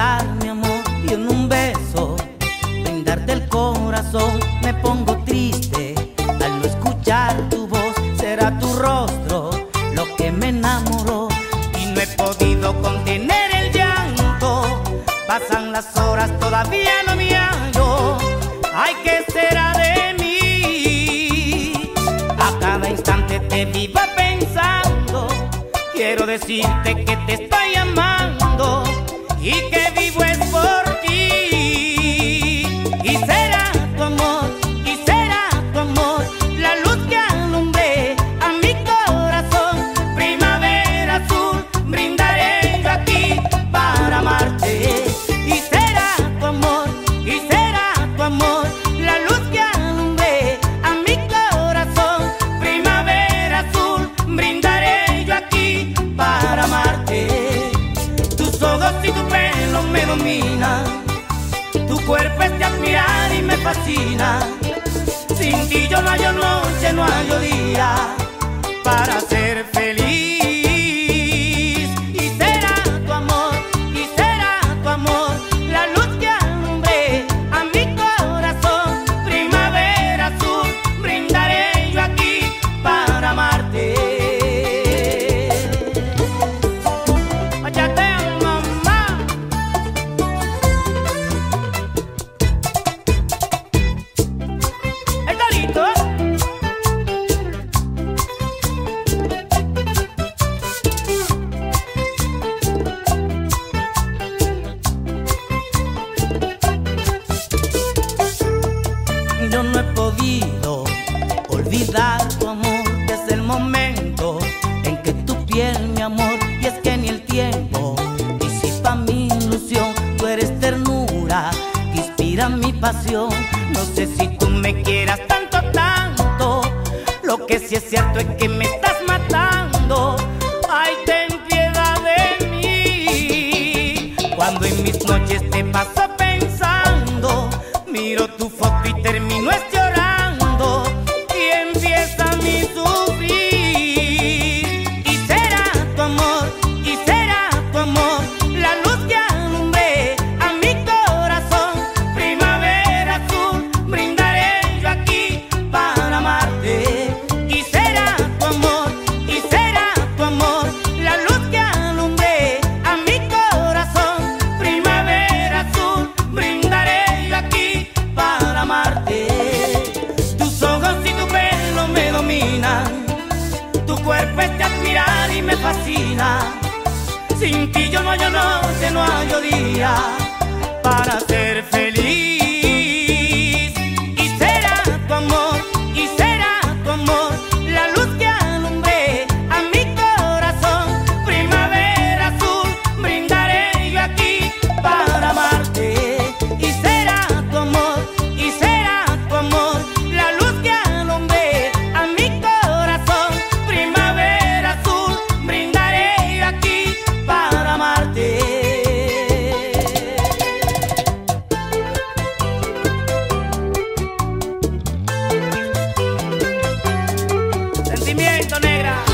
besar, mi amor, y en un beso brindarte el corazón. Me pongo triste al no escuchar tu voz. Será tu rostro lo que me enamoró y no he podido contener el llanto. Pasan las horas, todavía no me hallo. Ay, ¿qué será de mí? A cada instante te vivo pensando. Quiero decirte que te estoy amando y que vivo es por ti. Y será tu amor, la luz que alumbre a mi corazón. Primavera azul, brindaré yo aquí para amarte. Y será tu amor, la luz que alumbre a mi corazón. Primavera azul, brindaré yo aquí para amarte. Tus ojos y tu pelo me dominan, tu cuerpo es de admirar y me fascina. Sin ti yo no hallo noche, no hallo día para ser feliz. Y será tu amor, la luz que alumbre a mi corazón. Primavera azul, brindaré yo aquí para amarte. Óyate, mamá. El Torito. Yo no he podido olvidar tu amor desde el momento en que tu piel, mi amor, y es que ni el tiempo disipa mi ilusión. Tú eres ternura que inspira mi pasión. No sé si tú me quieras tanto, tanto. Lo que sí es cierto es que me estás matando. Ay, ten piedad de mí. Cuando en mis noches te paso pensando, miro tu foto y termino llorando y empieza mi sufrir. Y será tu amor, la luz que alumbre a mi corazón. Primavera azul, brindaré yo aquí para amarte. Y será tu amor, la luz que alumbre a mi corazón. Primavera azul, brindaré yo aquí para amarte. Tus ojos y tu pelo me dominan, tu cuerpo es de admirar y me fascina. Sin ti yo no hallo noche, no hallo día para ser feliz. Y será tu amor, la luz que alumbre a mi corazón. Primavera azul, brindaré yo aquí para amarte. Y será tu amor, la luz que alumbre a mi corazón. Primavera azul, brindaré yo aquí para amarte. Sentimiento, negra.